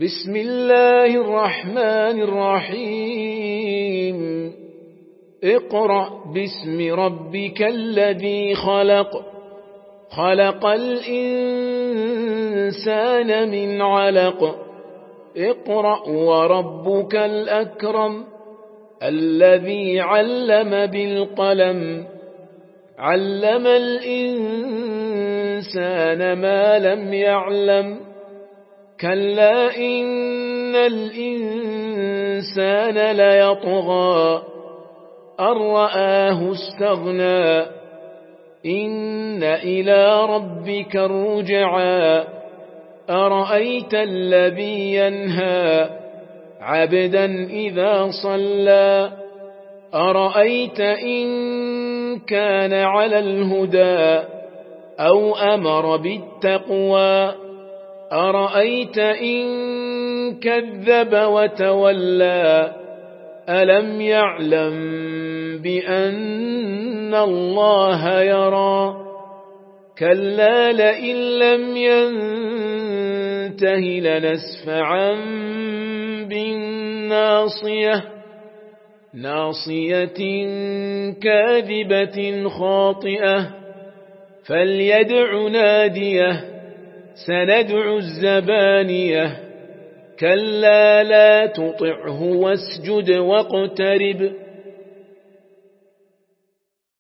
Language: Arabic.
بسم الله الرحمن الرحيم اقرأ باسم ربك الذي خلق خلق الإنسان من علق اقرأ وربك الأكرم الذي علم بالقلم علم الإنسان ما لم يعلم كلا إن الإنسان ليطغى أن رآه استغنى إن إلى ربك الرجعى أرأيت الذي ينهى عبدا إذا صلى أرأيت إن كان على الهدى أو أمر بالتقوى أرأيت إن كذب وتولى ألم يعلم بأن الله يرى كلا لئن لم ينته لنسفعا بالناصية ناصية كاذبة خاطئة فليدع ناديه سندع الزبانية كلا لا تطعه واسجد واقترب